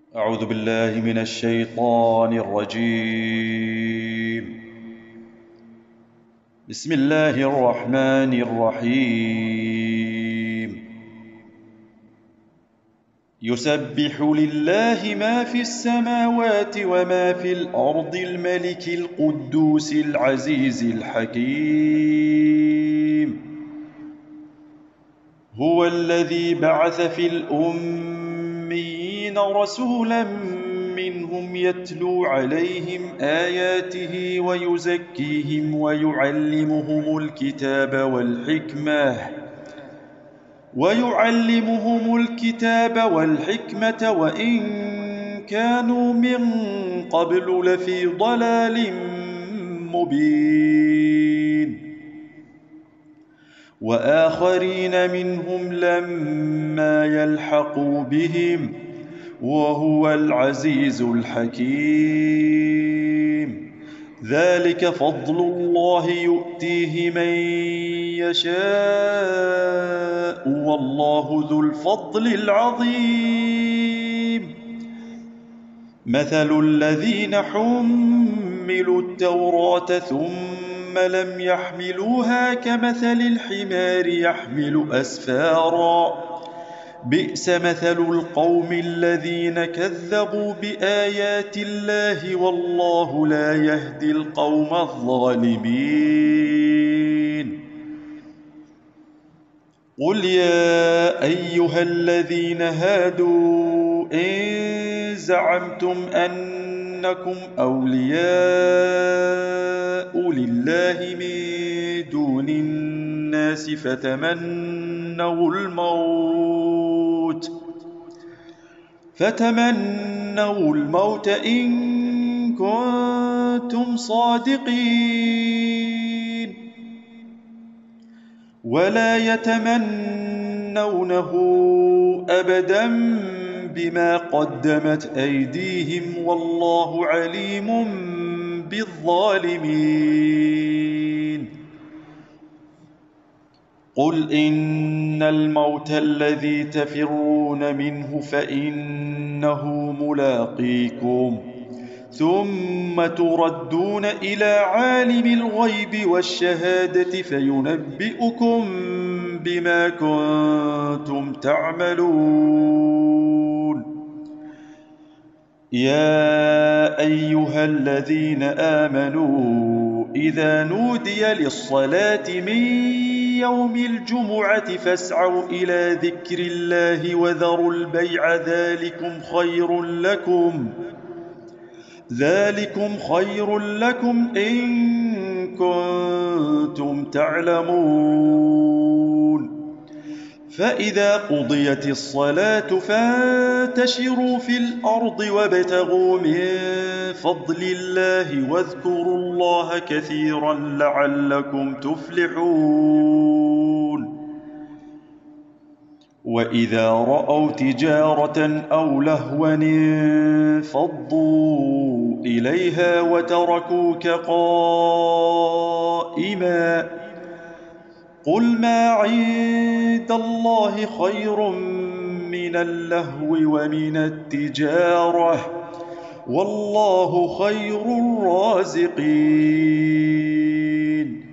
أعوذ بالله من الشيطان الرجيم. بسم الله الرحمن الرحيم. يسبح لله ما في السماوات وما في الأرض الملك القدوس العزيز الحكيم. هو الذي بعث في الأميين رسولا منهم يتلو عليهم آياته ويزكيهم ويعلمهم الكتاب والحكمة وإن كانوا من قبل لفي ضلال مبين. وآخرين منهم لما يلحقوا بهم وهو العزيز الحكيم. ذلك فضل الله يؤتيه من يشاء والله ذو الفضل العظيم. مثل الذين حملوا التوراة ثم لم يحملوها كمثل الحمار يحمل أسفارا بئس مثل القوم الذين كذبوا بآيات الله والله لا يهدي القوم الظالمين. قل يا أيها الذين هادوا إن زعمتم أنكم أولياء لله من دون الناس فتمنوا الموت إن كنتم صادقين ولا يتمنونه أبدا بما قدمت أيديهم والله عليم بالظالمين. قل إن الموت الذي تفرون منه فإنه ملاقيكم ثم تردون إلى عالم الغيب والشهادة فينبئكم بما كنتم تعملون. يا أيها الذين آمنوا إذا نودي للصلاة من يوم الجمعة فاسعوا إلى ذكر الله وذروا البيع ذلكم خير لكم إن كنتم تعلمون. فإذا قضيت الصلاة فانتشروا في الأرض وابتغوا من فضل الله واذكروا الله كثيرا لعلكم تفلحون. وإذا رأوا تجارة أو لهوا انفضوا إليها وتركوك قائما قل ما عند الله خير من اللهو ومن التجارة والله خير الرازقين.